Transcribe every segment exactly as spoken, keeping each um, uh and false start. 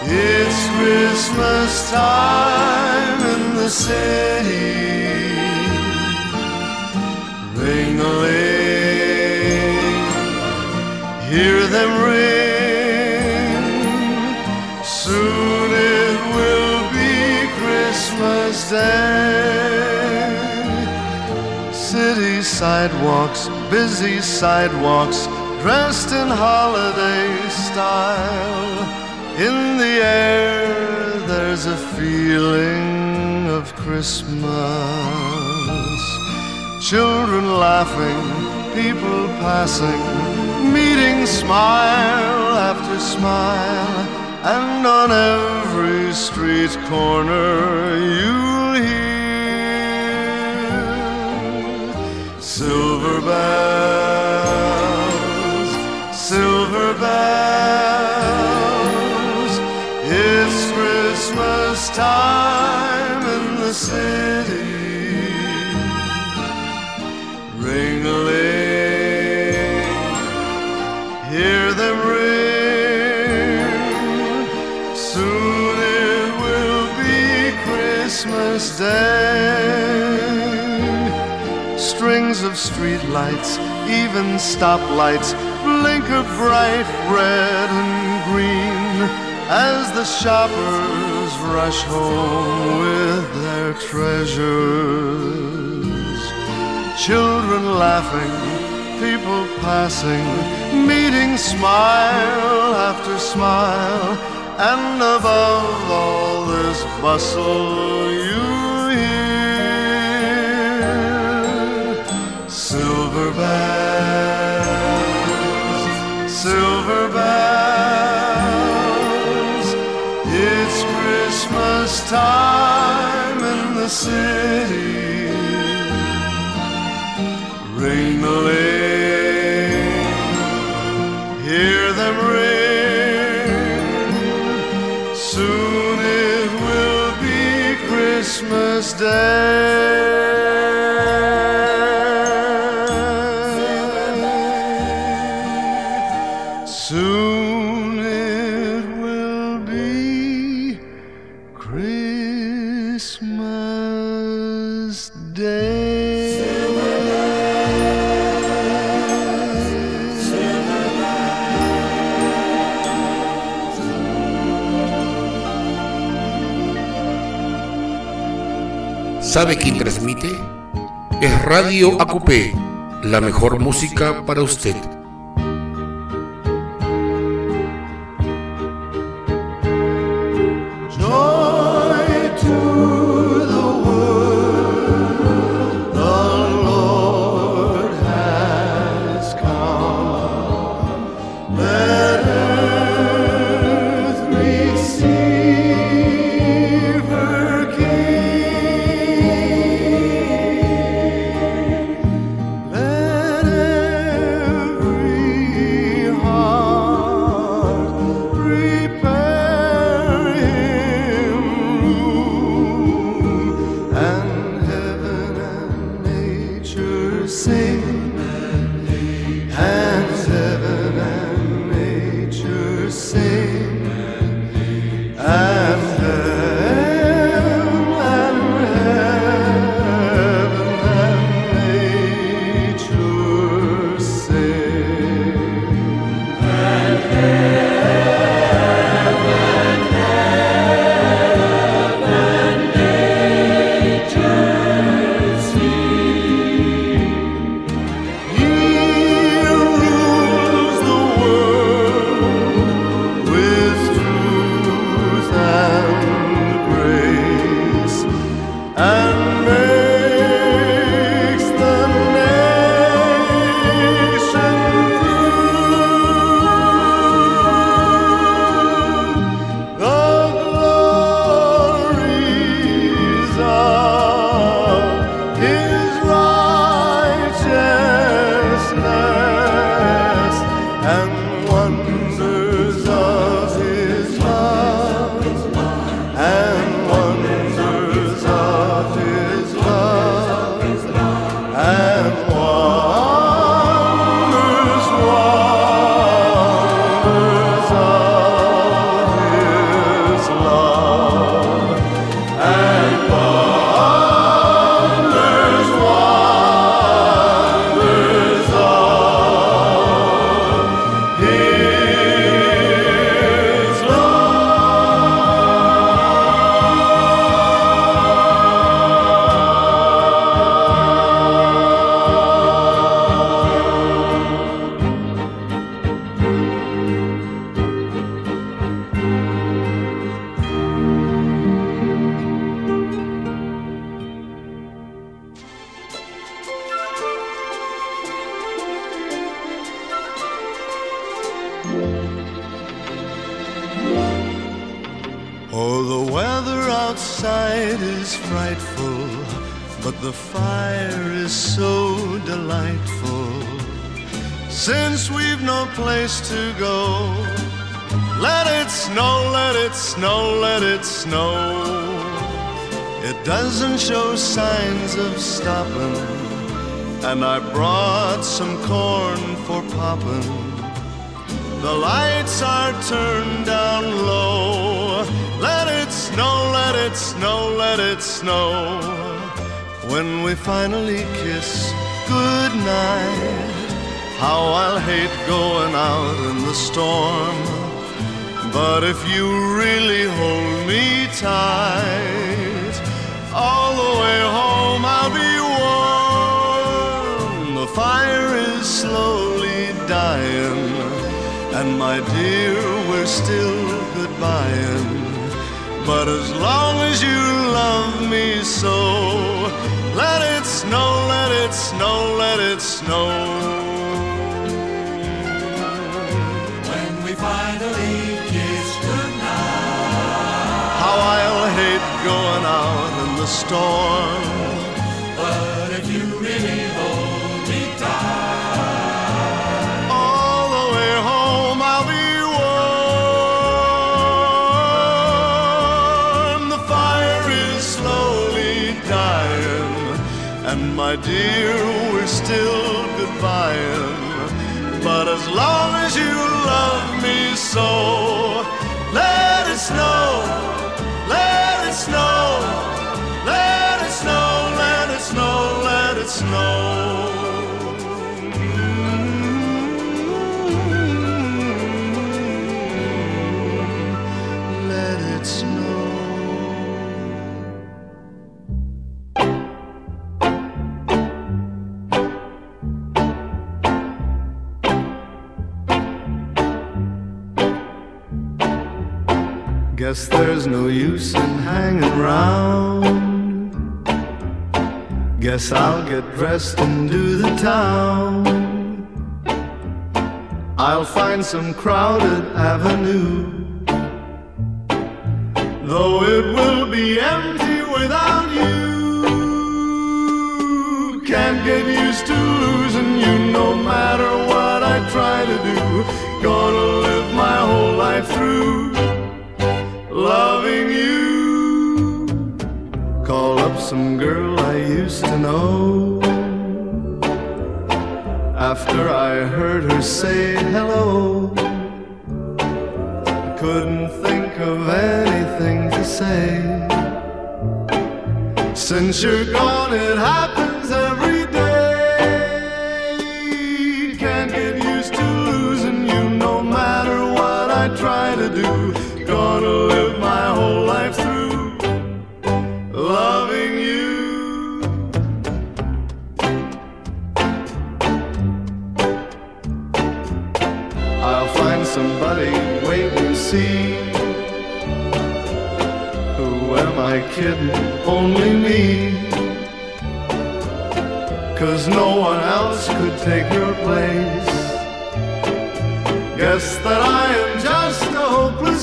It's Christmas time in the city. Ring-a-ling, hear them ring. Soon it will be Christmas Day. City sidewalks, busy sidewalks, dressed in holiday style. In the air there's a feeling of Christmas. Children laughing, people passing, meeting smile after smile. And on every street corner you'll hear silver bells, silver bells. It's Christmas time in the city. Ring-a-ling, hear them ring. Soon it will be Christmas Day. Strings of street lights, even stoplights, blink a bright red and green as the shoppers rush home with their treasures. Children laughing, people passing, meeting smile after smile. And above all this bustle you hear silver bells, silver bells. It's Christmas time in the city. Ring-a-ling, hear them ring. Soon it will be Christmas Day. Soon it will be Christmas Day. ¿Sabe quién transmite? Es Radio A Q P, la mejor música para usted. Let Oh, the weather outside is frightful, but the fire is so delightful. Since we've no place to go, let it snow, let it snow, let it snow. It doesn't show signs of stopping, and I brought some corn for popping. The lights are turned down low. Let it snow, let it snow, let it snow. When we finally kiss goodnight, how I'll hate going out in the storm. But if you really hold me tight, all the way home I'll be warm. The fire is slowly dying, and my dear, we're still goodbying. But as long as you love me so, let it snow, let it snow, let it snow. When we finally kiss goodnight, how I'll hate going out in the storm. but if you really hold me tight, All the way home I'll be warm. The fire is slowly dying, and my dear, we're still goodbying. But as long as you love me so, let it snow, let it snow, let it snow, let it snow, let it snow. Let it snow. Guess there's no use in hanging around. Guess I'll get dressed and do the town. I'll find some crowded avenue, though it will be empty without you. Can't get used to losing you no matter what I try to do. Gonna live my whole life through loving you. Call up some girl I used to know. After I heard her say hello, I couldn't think of anything to say. Since you're gone, it happens every day. Can't get used to losing you no matter what I try to do. Gonna live my whole life through loving you. I'll find somebody, wait and see. Who am I kidding? Only me. 'Cause no one else could take your place. Guess that I am just a hopeless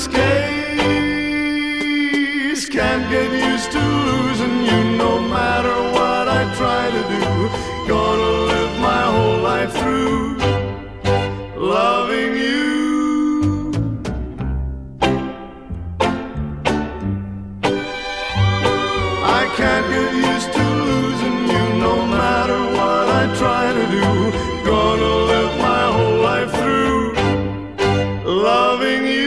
case. Can't get used to losing you no matter what I try to do. Gonna live my whole life through loving you. I can't get used to losing you no matter what I try to do. Gonna live my whole life through loving you.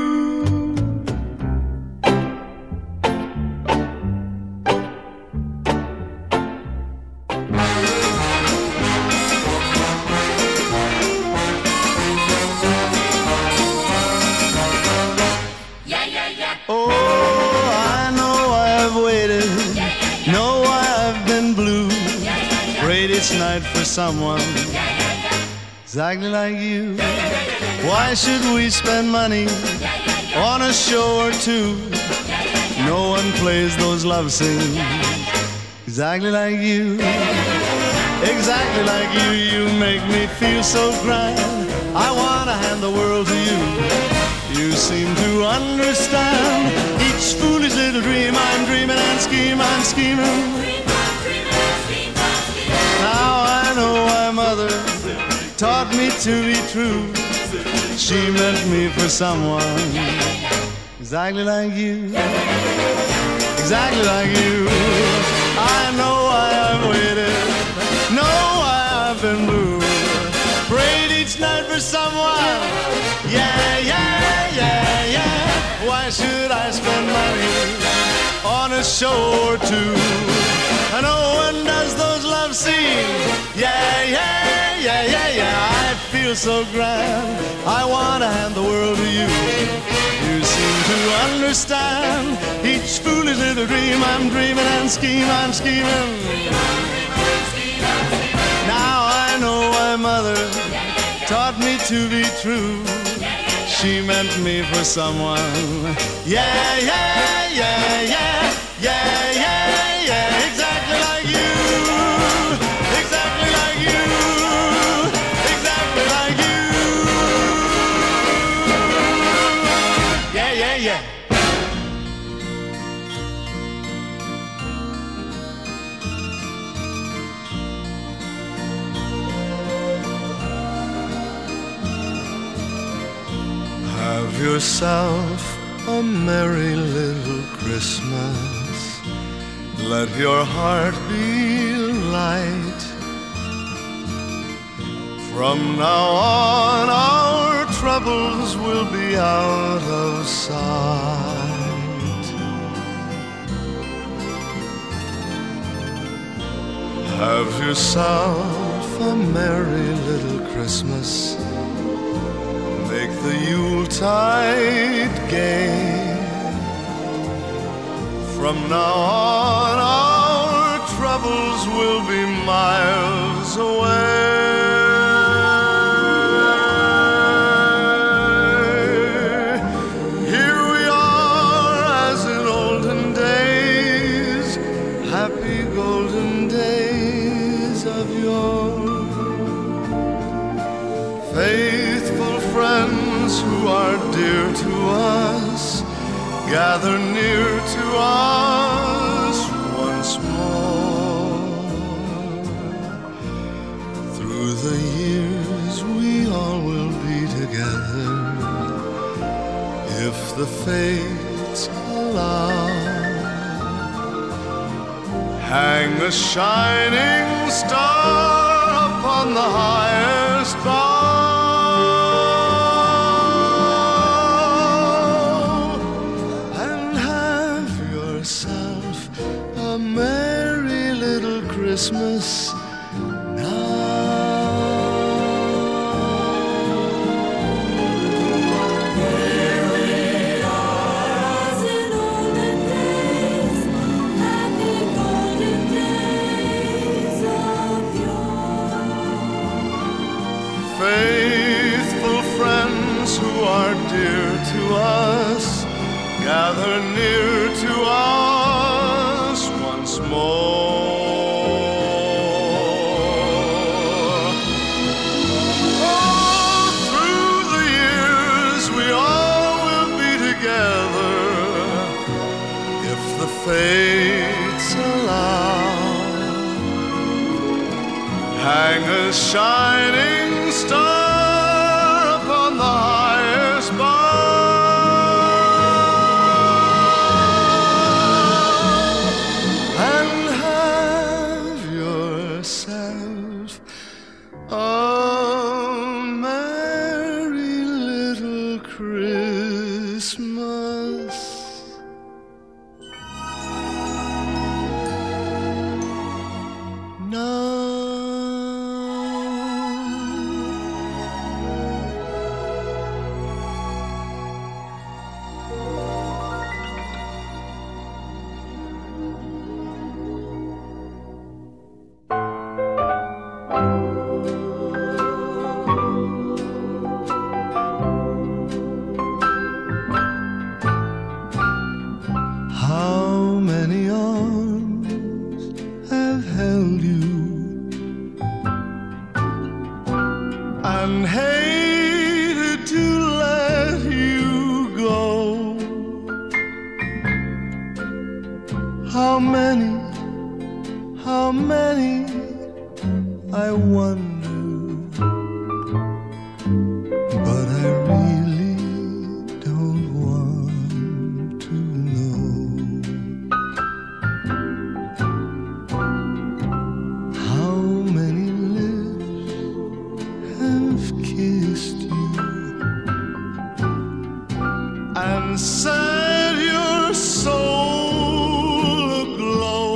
yeah, yeah, yeah, Oh, I know I've waited, know I've been blue. Prayed each night for someone exactly like you. Why should we spend money on a show or two? No one plays those love scenes exactly like you. Exactly like you, you make me feel so grand. I wanna hand the world to you. You seem to understand each dream I'm scheming. Now I know why mother taught me to be true. She meant me for someone exactly like you, exactly like you. I know why I've waited, know why I've been blue. Prayed each night for someone, yeah, yeah, yeah, yeah. Why should I spend money on a show or two? I know one does those love scenes, yeah, yeah, yeah, yeah, yeah. I feel so grand, I want to hand the world to you. You seem to understand each foolish little dream I'm dreaming and scheme I'm scheming. Now I know why mother taught me to be true. She meant me for someone, yeah, yeah, yeah, yeah, yeah, yeah, yeah, exactly like you, exactly like you, exactly like you, yeah, yeah, yeah. Have yourself a merry little Christmas. Let your heart be light. From now on our troubles will be out of sight. Have yourself a merry little Christmas. Make the Yuletide gay. From now on our troubles will be miles away. Here we are as in olden days, happy golden days of yore. Faithful friends who are dear to us, gather near to us once more. Through the years we all will be together, if the fates allow. Hang a shining star upon the highest bough, merry little Christmas now. Here we are as in olden days, happy golden days of yore. Faithful friends who are dear to us, gather near to us once more. Oh, through the years we all will be together, if the fates allow. Hang a shining star upon the highest bough, a merry little Christmas now. How many, how many, I wonder, but I really don't want to know. How many lips have kissed you and set your soul aglow?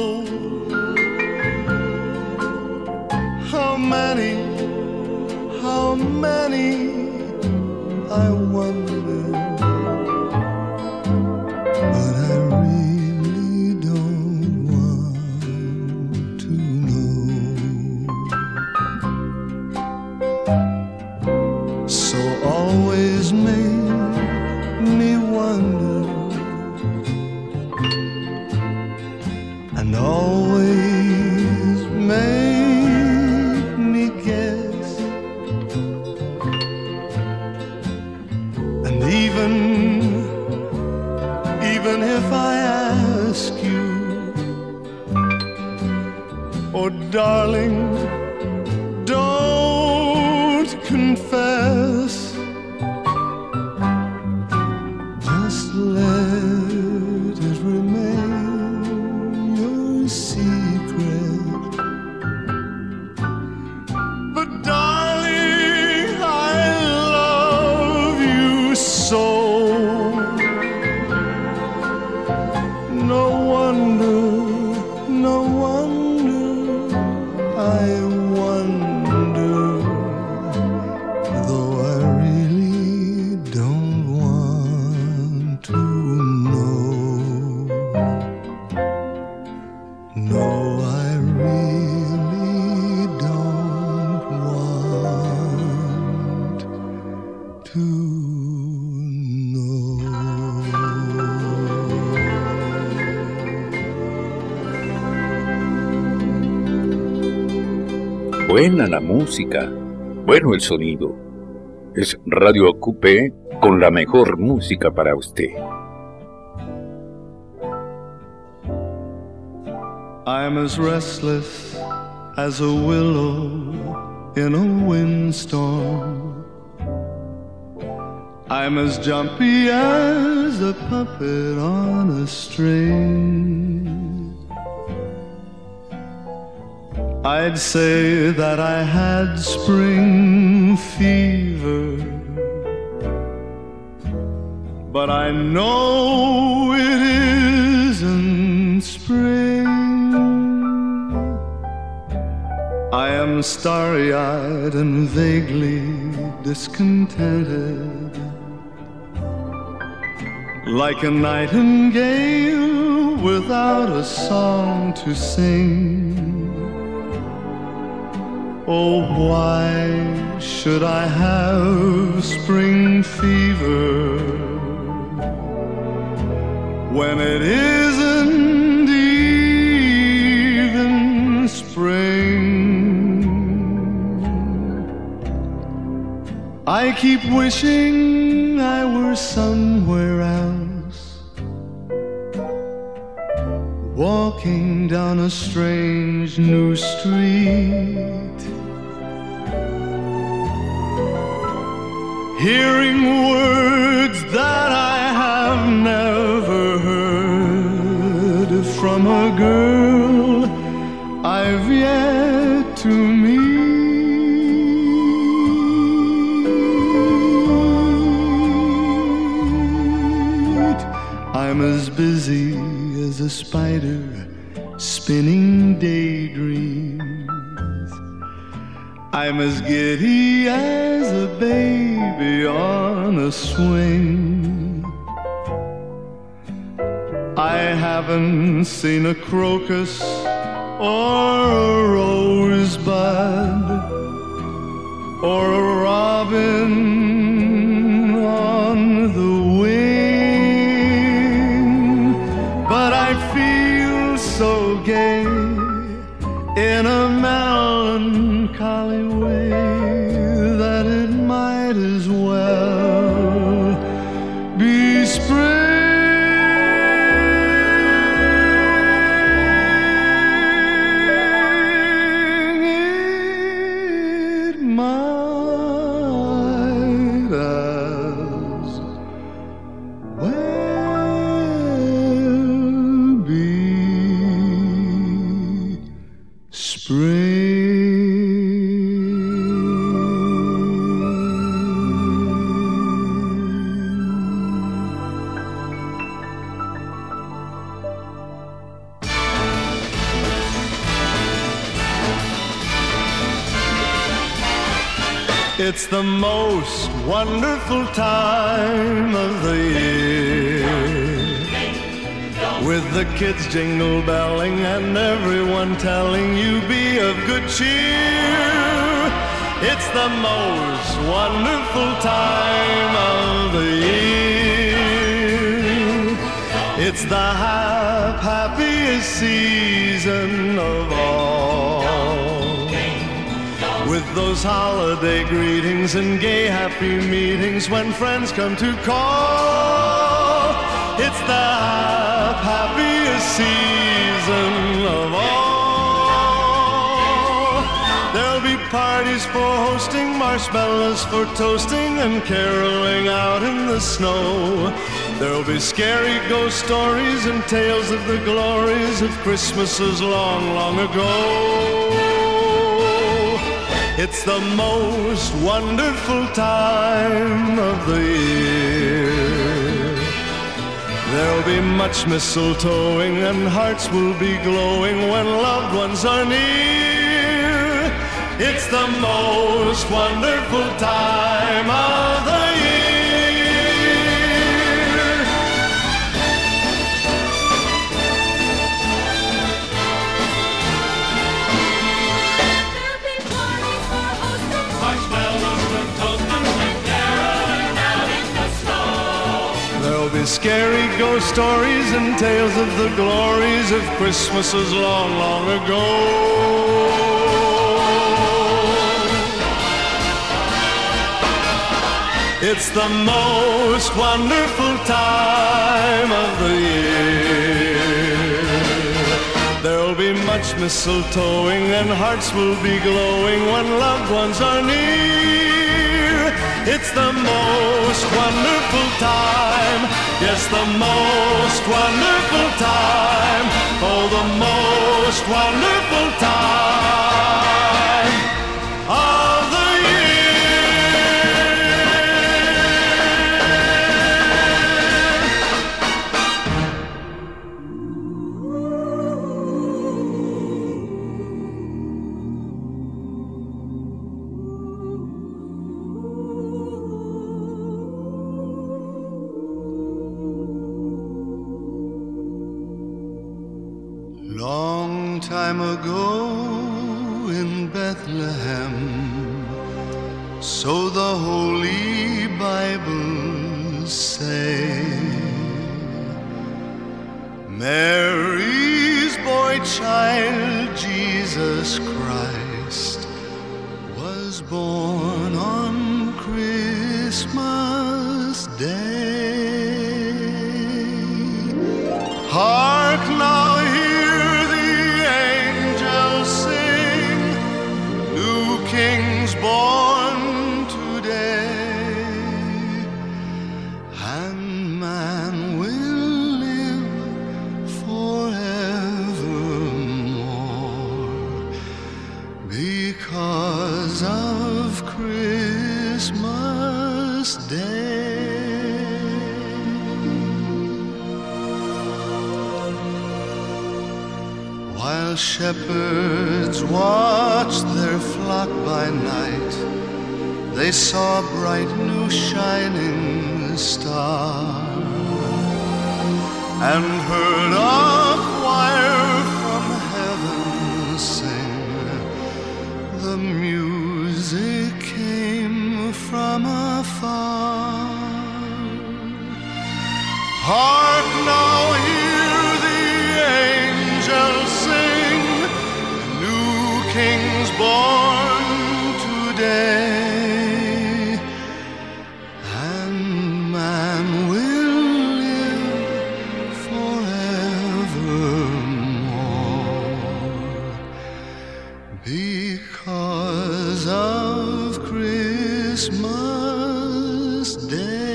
How many, how many, I wonder, but I really don't want to know. So always make me wonder, and always make me guess, and even, even if I ask you, oh darling, don't confess, just let it remain your secret. But darling, I love you so. No wonder, no wonder, I wonder, though I really don't want to know. No, I really don't want to know. Buena la música, bueno el sonido. Es Radio Acupé con la mejor música para usted. I'm as restless as a willow in a windstorm. I'm as jumpy as a puppet on a string. I'd say that I had spring fever, but I know it isn't spring. I am starry-eyed and vaguely discontented, like a nightingale without a song to sing. Oh, why should I have spring fever when it isn't even spring? I keep wishing I were somewhere else, walking down a strange new street, hearing words that I have never heard from a girl I've yet to meet. I'm as busy as a spider spinning daydreams. I'm as giddy as a baby on a swing. I haven't seen a crocus or a rosebud or a robin on the wing, but I feel so gay in a melancholy way that it might as well be spring. It's the most wonderful time of the year, with the kids jingle belling and everyone telling you be of good cheer. It's the most wonderful time of the year. It's the hap- happiest season of all, with those holiday greetings and gay happy meetings when friends come to call. It's the hap- happiest season of all. There'll be parties for hosting, marshmallows for toasting, and caroling out in the snow. There'll be scary ghost stories and tales of the glories of Christmases long, long ago. It's the most wonderful time of the year. There'll be much mistletoeing and hearts will be glowing when loved ones are near. It's the most wonderful time of the year. There'll be parties for hosting, Marshmallows for toasting and caroling out in the snow. There'll be scary ghost stories and tales of the glories of Christmases long, long ago. It's the most wonderful time of the year. There'll be much mistletoeing and hearts will be glowing when loved ones are near. It's the most wonderful time, yes, the most wonderful time, oh, the most wonderful time of the Long time ago in Bethlehem, so the Holy Bible say, Mary's boy child, Jesus Christ, was born on Christmas Day. Hark now, hear the angels sing, new king's born today, and man will live forevermore because of Christmas Day. While shepherds watched their flock by night, they saw a bright new shining star, and heard a choir from heaven sing. The music came from afar. Hark now, hear the angels sing, new king's born today, and man will live forevermore because of Christmas Day.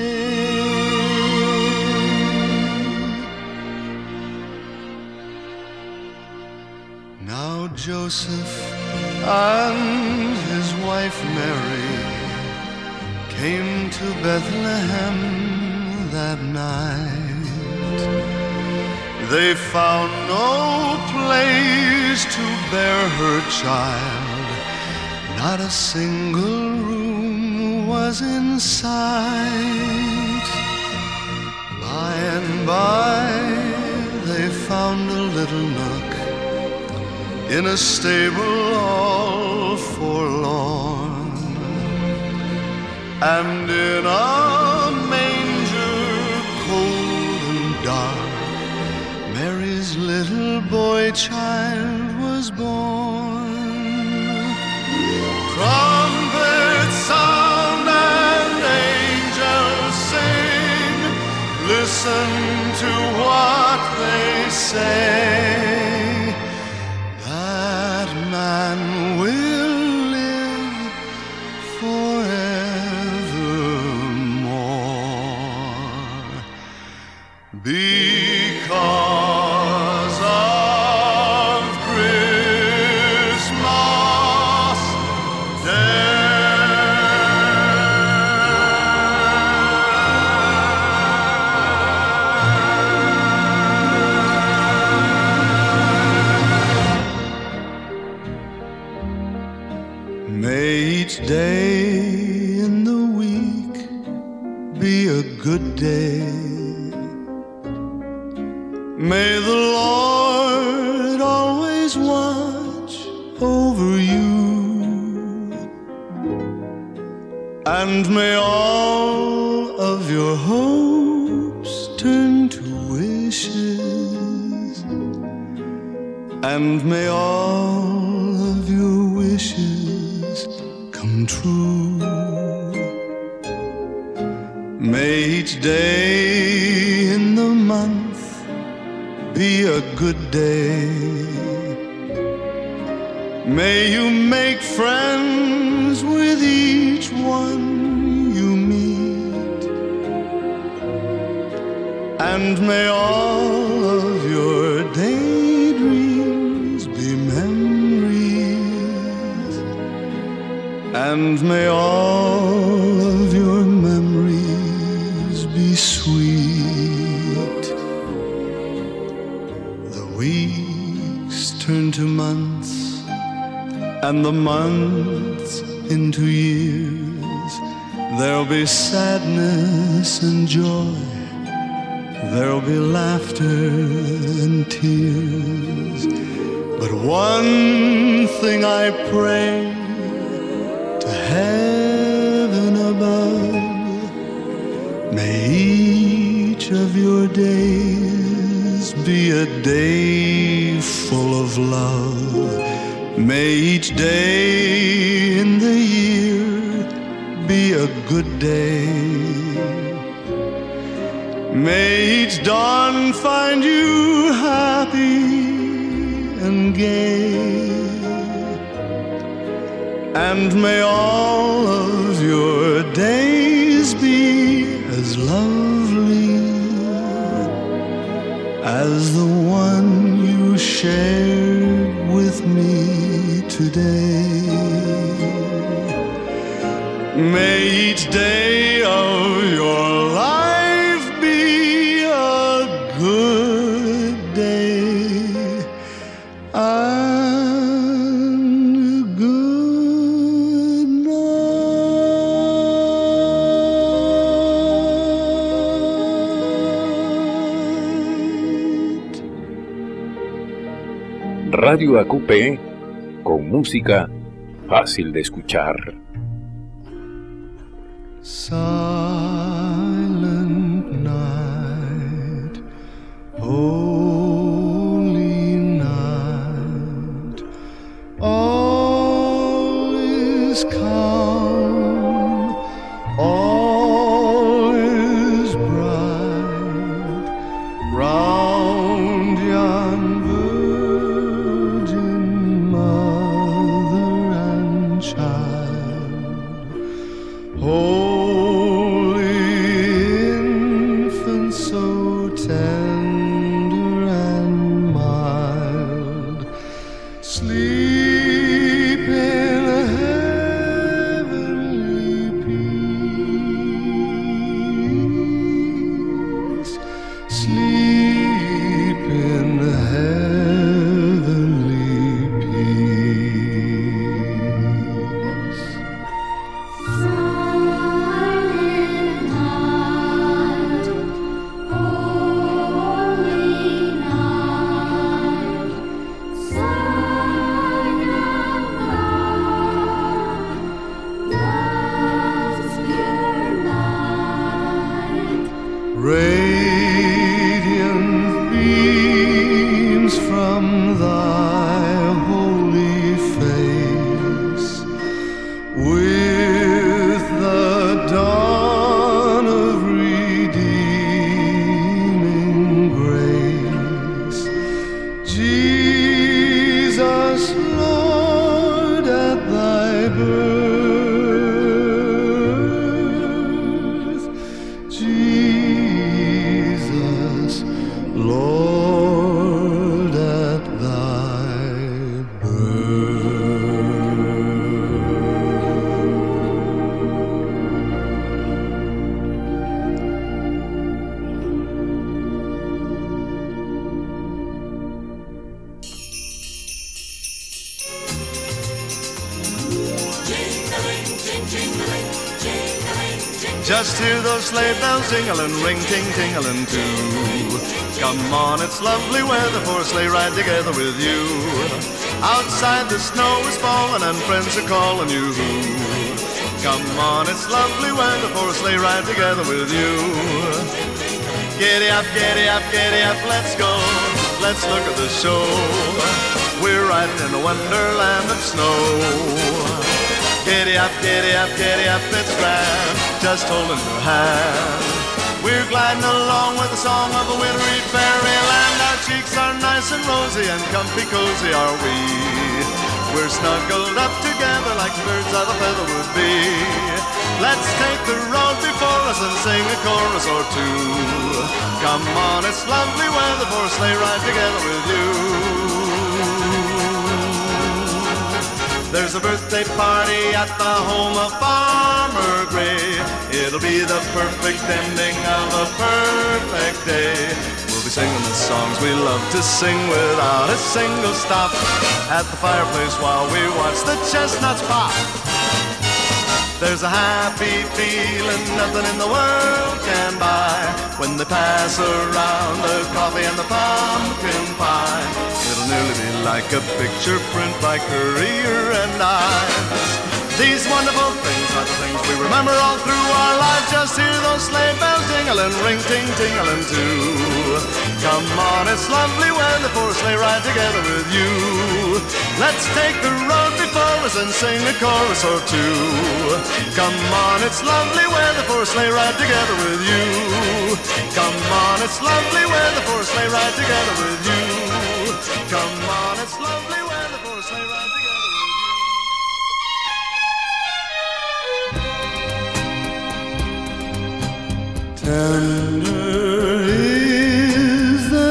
Now Joseph and his wife Mary came to Bethlehem that night. They found no place to bear her child, not a single room was in sight. By and by they found a little nook in a stable all forlorn, and in a manger cold and dark Mary's little boy child was born. Trumpets sound and angels sing, listen to what they say. That man will live forevermore, because of Christmas Day. May each day in the week be a good day. May the Lord always watch over you, and may all of your hopes turn to wishes, and may all of your wishes come true. May each day in the month be a good day. May you make friends with each one you meet, and may all of your daydreams be memories, and may all of your memories be sweet. The weeks turn to months, and the months into years. There'll be sadness and joy, there'll be laughter and tears. But one thing I pray to heaven above, may each of your days be a day full of love. May each day in the year be a good day. May each dawn find you happy and gay, and may all of your days be as lovely as the one you shared with me today. May each day of your life be a good day and a good night. Radio A Q P, con música fácil de escuchar. Silent night, holy night, all is calm, all is bright, round yon virgin mother and child. Holy Lord, at thy birth. Just hear those sleigh bells jingling, ring, ting, tingling too. Come on, it's lovely weather for a sleigh ride together with you. Outside the snow is falling and friends are calling you. Come on, it's lovely weather for a sleigh ride together with you. Giddy up, giddy up, giddy up, let's go. Let's look at the show. We're riding in a wonderland of snow. Giddy up, giddy up, giddy up, it's grand, just holding your hand. We're gliding along with the song of a wintry fairyland. Our cheeks are nice and rosy and comfy cozy are we. We're snuggled up together like birds of a feather would be. Let's take the road before us and sing a chorus or two. Come on, it's lovely weather for a sleigh ride together with you. There's a birthday party at the home of Farmer Gray. It'll be the perfect ending of a perfect day. We'll be singing the songs we love to sing without a single stop at the fireplace while we watch the chestnuts pop. There's a happy feeling nothing in the world can buy when they pass around the coffee and the pumpkin pie. It'll nearly be like a picture print by Currier and Ives. These wonderful things are the things we remember all through our lives. Just hear those sleigh bells jingling, ring, ting, tingling too. Come on, it's lovely weather for a sleigh ride together with you. Let's take the road before us and sing a chorus or two. Come on, it's lovely weather for a sleigh ride together with you. Come on, it's lovely weather for a sleigh ride together with you. Come on, it's lovely weather for a sleigh ride together with you. Tender is the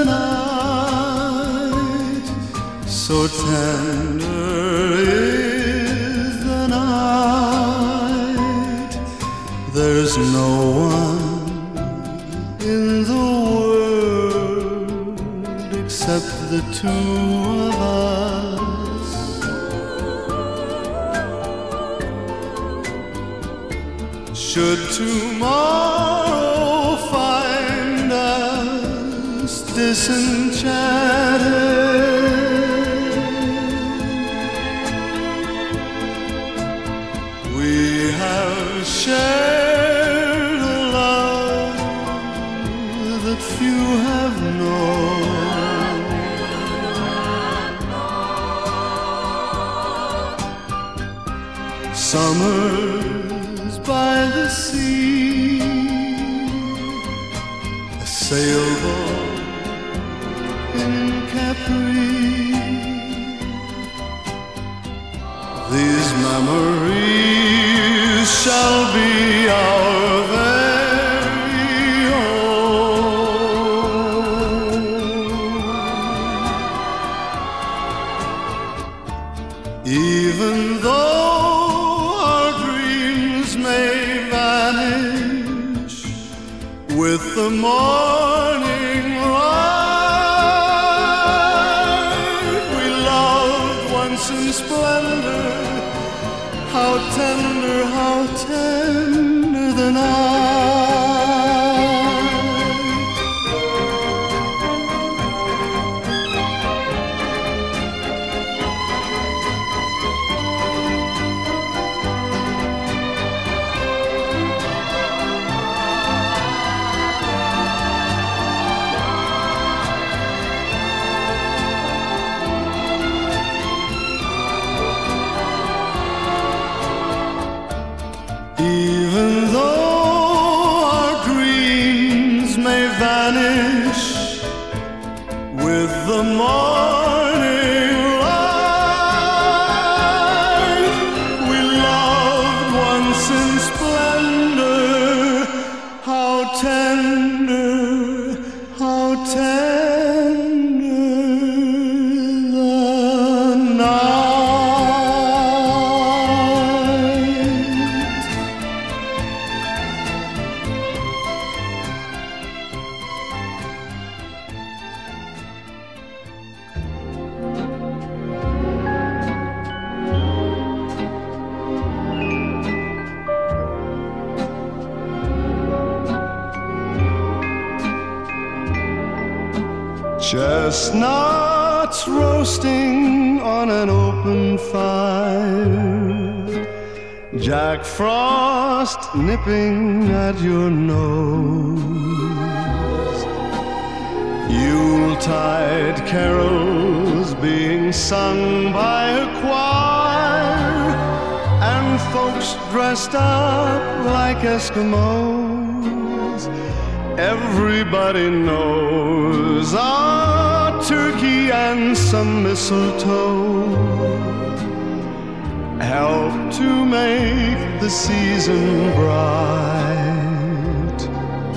night, so tender is the night. There's no one in the world except the two of us. Should tomorrow find us disenchanted, we have shared a love that few have known. Summers by the sea, a sailboat in Capri. These memories shall be our very own. Even though our dreams may vanish with the morning light, we loved once in splendor. How tender, how tender the night. Even though our dreams may vanish with the morning light, we loved once in splendor. How tender, how tender Chestnuts roasting on an open fire, Jack Frost nipping at your nose, Yuletide carols being sung by a choir, and folks dressed up like Eskimos. Everybody knows a turkey and some mistletoe help to make the season bright.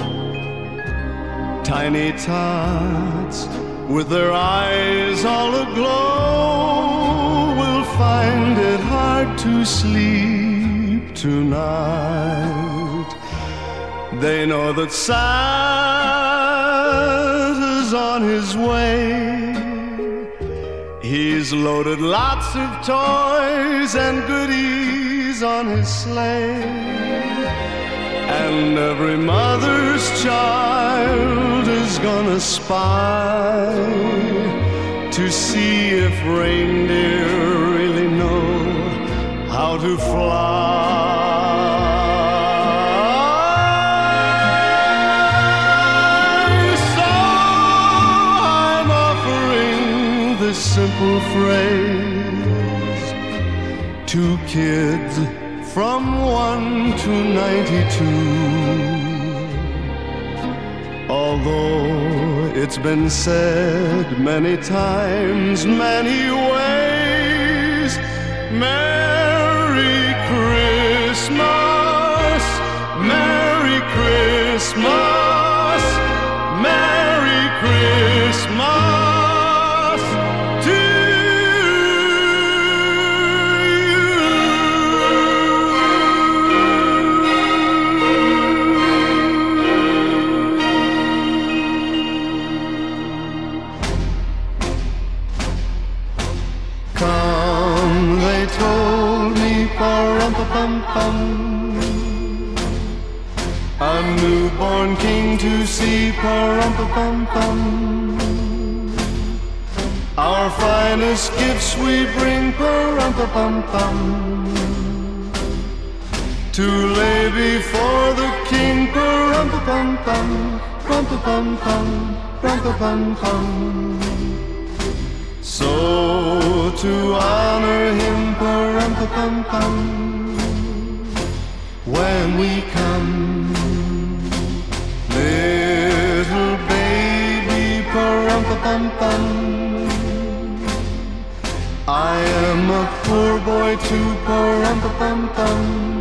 Tiny tots with their eyes all aglow will find it hard to sleep tonight. They know that Santa's on his way. He's loaded lots of toys and goodies on his sleigh, and every mother's child is gonna spy to see if reindeer really know how to fly. Simple phrase to kids from one to ninety-two. Although it's been said many times, many ways, Merry Christmas, Merry Christmas, Merry Christmas. Pum-pum-pum. A newborn king to see, pa-rum-pa-pum-pum. Our finest gifts we bring, pa-rum-pa-pum-pum, to lay before the king, pa-rum-pa-pum-pum, rum-pa-pum-pum, rum-pa-pum-pum. So to honor him, pa-rum-pa-pum-pum, when we come, little baby, pa-rum-pa-pum-pum. I am a poor boy too, pa-rum-pa-pum-pum.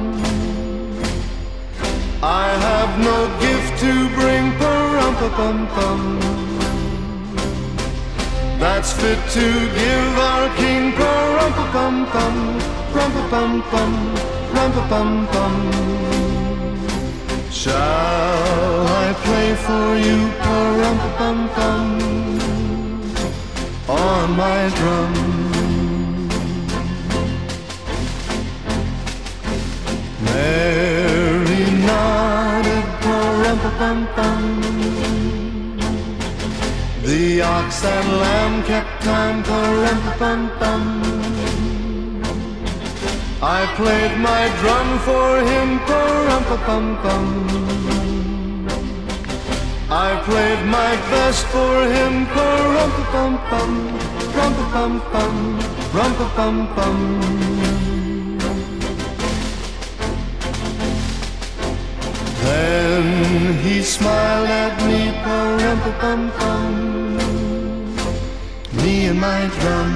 I have no gift to bring, pa-rum-pa-pum-pum, that's fit to give our king, pa-rum-pa-pum-pum, rum-pa-pum-pum, rum-pa-pum-pum. Shall I play for you, pa-rum-pa-pum-pum, on my drum? Mary nodded, pa-rum-pa-pum-pum. The ox and lamb kept time, pa-rum-pa-pum-pum. I played my drum for him, pa-rum-pa-pum-pum. I played my best for him, pa-rum-pa-pum-pum, rum-pa-pum-pum, rum-pa-pum-pum. Then he smiled at me, pa-rum-pa-pum-pum, me and my drum.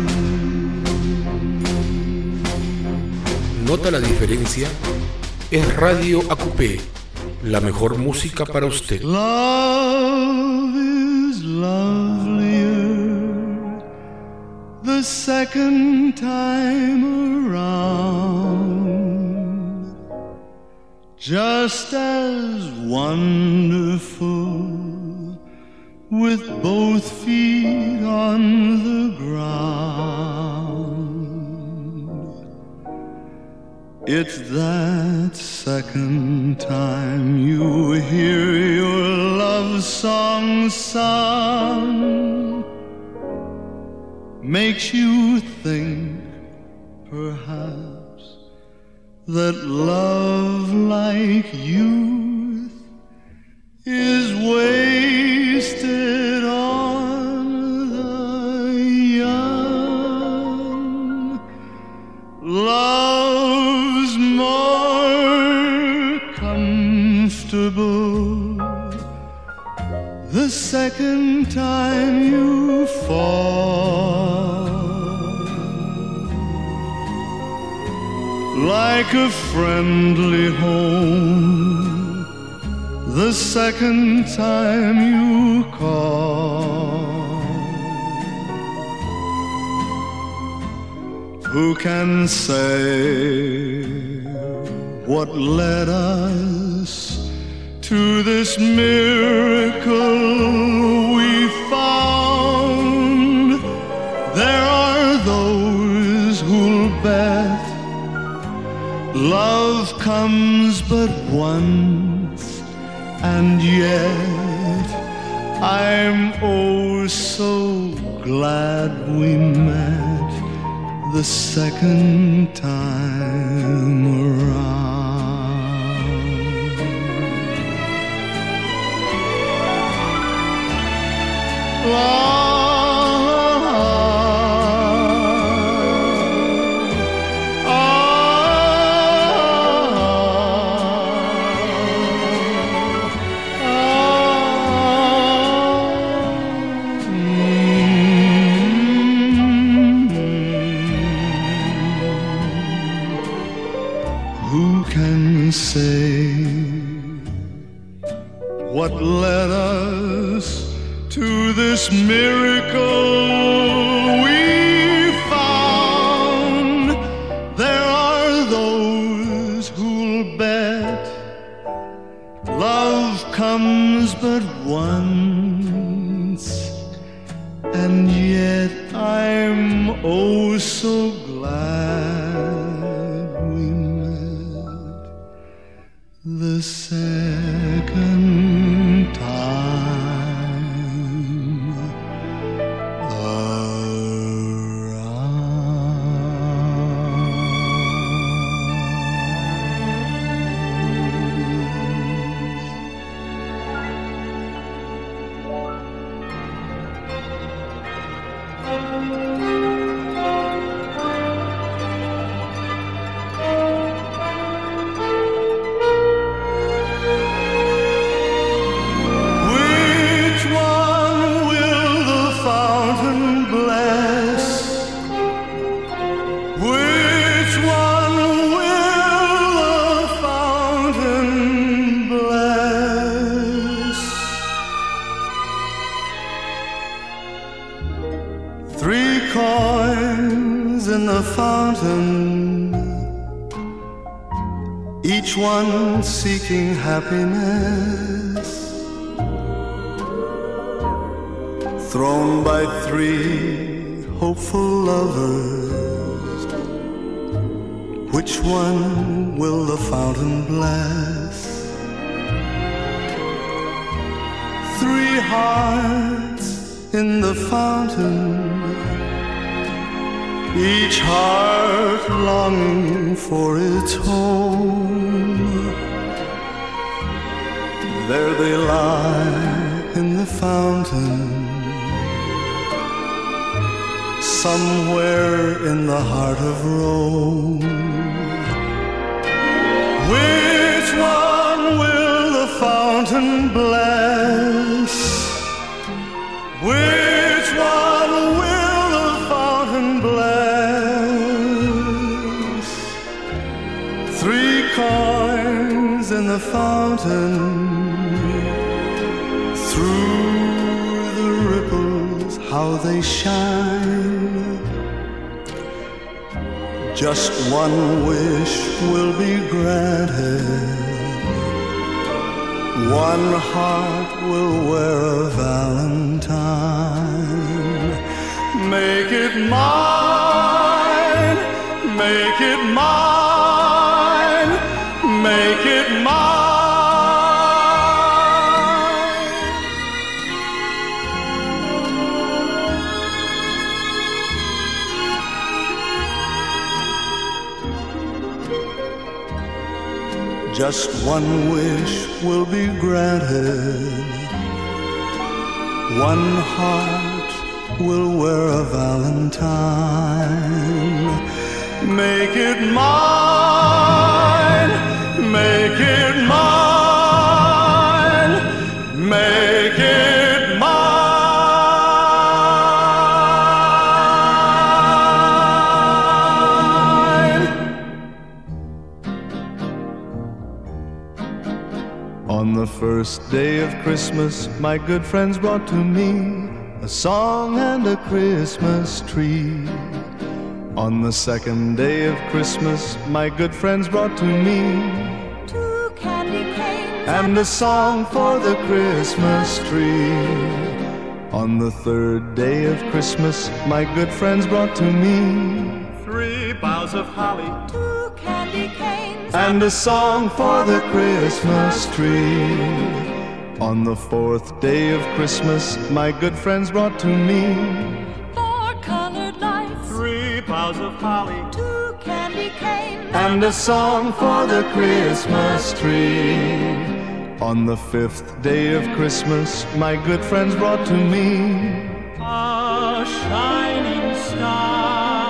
¿Nota la diferencia? Es Radio A Q P, la mejor música para usted. Love is lovelier the second time around, just as wonderful with both feet on the ground. It's that second time you hear your love song sung makes you think perhaps that love like youth is wasted on the young. Love's more comfortable the second time you fall, like a friendly home the second time you call. Who can say what led us to this miracle we found? There are those who'll bet love comes but once, and yet I'm oh so glad we met the second time around. Who can say what led us to this miracle we found? There are those who'll bet love comes but once, and yet I'm oh so glad we met the second time each one seeking happiness, thrown by three hopeful lovers. Which one will the fountain bless? Three hearts in the fountain, each heart longing for its home. There they lie in the fountain, somewhere in the heart of Rome. Which one will the fountain bless? Which one will the fountain bless? Three coins in the fountain, through the ripples how they shine. Just one wish will be granted, one heart will wear a valentine. Make it mine, make it mine, make it mine. just one wish will be granted. One heart will wear a valentine. Make it mine, make it mine, make it mine. On the first day of Christmas, my good friends brought to me a song and a Christmas tree. On the second day of Christmas, my good friends brought to me two candy canes and a song for the Christmas tree. On the third day of Christmas, my good friends brought to me Three boughs of holly, two candy canes and a song for the Christmas tree. On the fourth day of Christmas, my good friends brought to me four colored lights, three boughs of holly, two candy canes and a song for the Christmas tree. On the fifth day of Christmas, my good friends brought to me a shining star,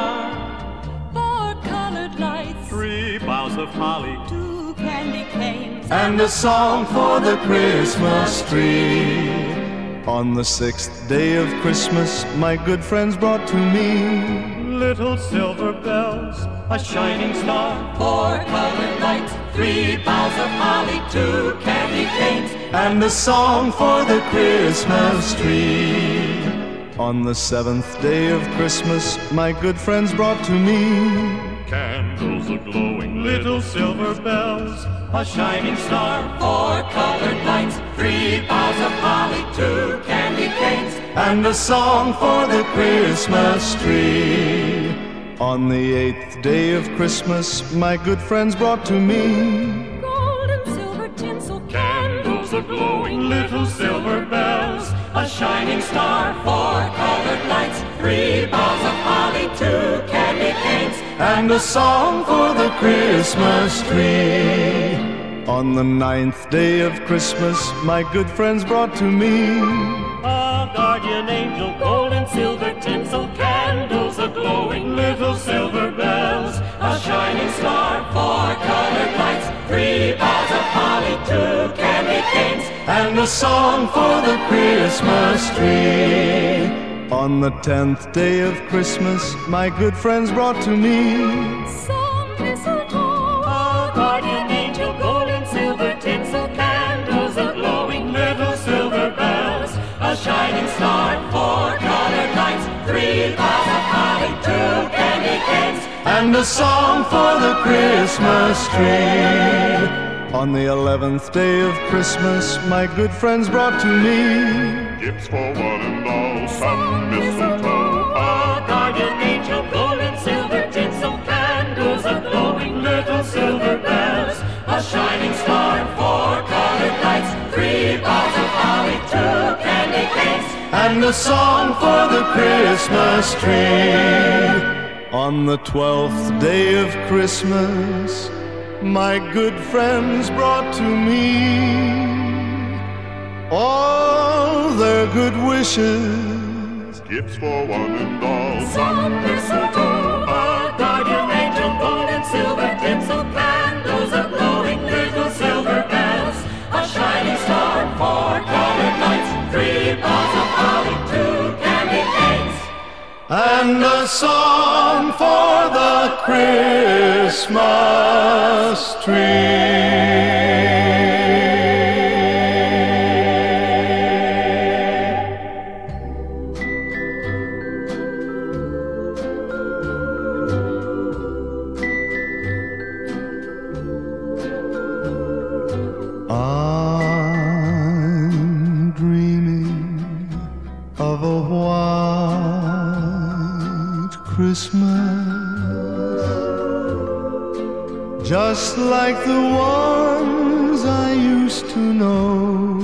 four colored lights, three boughs of holly, two candy canes and a song for the Christmas tree. On the sixth day of Christmas, my good friends brought to me little silver bells, a shining star, four colored lights, three boughs of holly, two candy canes and a song for the Christmas tree. On the seventh day of Christmas, my good friends brought to me candles are glowing, little silver bells, a shining star, four colored lights, three boughs of holly, two candy canes and a song for the Christmas tree. On the eighth day of Christmas, my good friends brought to me gold and silver tinsel candles are glowing, little silver bells, a shining star, four colored lights, three boughs of holly, two candy canes and a song for the Christmas tree. On the ninth day of Christmas, my good friends brought to me a guardian angel, gold and silver tinsel, candles are glowing, little silver bells, a shining star, four colored lights, three boughs of holly, two candy canes and a song for the Christmas tree. On the tenth day of Christmas, my good friends brought to me some mistletoe, a guardian angel, gold and silver tinsel, candles are glowing, little silver bells, a shining star, four colored lights, three boughs of holly, two candy canes and a song for the Christmas tree. On the eleventh day of Christmas, my good friends brought to me gifts for one and all, some mistletoe, a guardian angel, gold and silver tinsel, candles are glowing, little silver bells, a shining star, four colored lights, three boughs of holly, two candy canes and a song for the Christmas tree. On the twelfth day of Christmas, my good friends brought to me all their good wishes, gifts for one and all, some mistletoe, a guardian angel, gold and silver tinsel, candles are glowing, little silver bells, a shining star, four colored lights, three boughs of holly, two candy canes and a song for the Christmas tree. I'm dreaming of a white Christmas, just like the ones I used to know,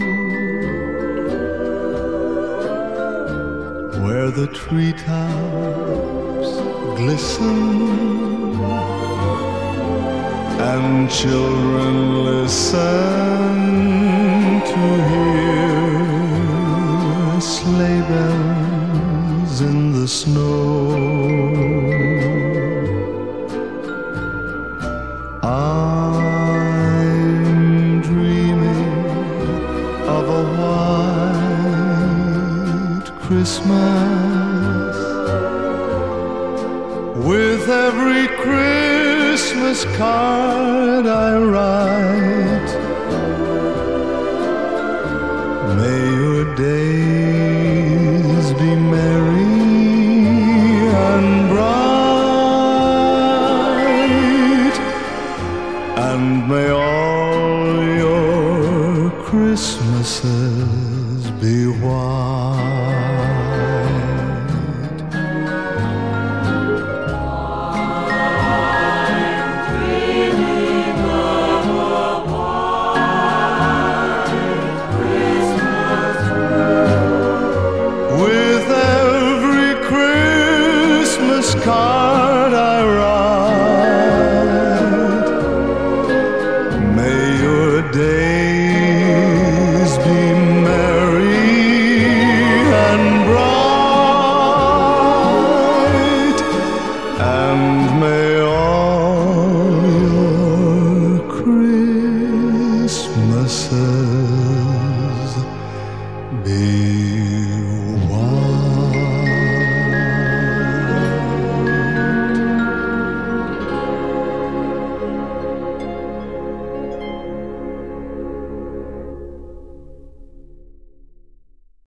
where the treetops glisten and children listen to hear sleigh bells in the snow. I'm dreaming of a white Christmas with every Christmas card I write. May your days be merry and bright, and may all your Christmases be white. I'm dreaming of a white Christmas with every Christmas card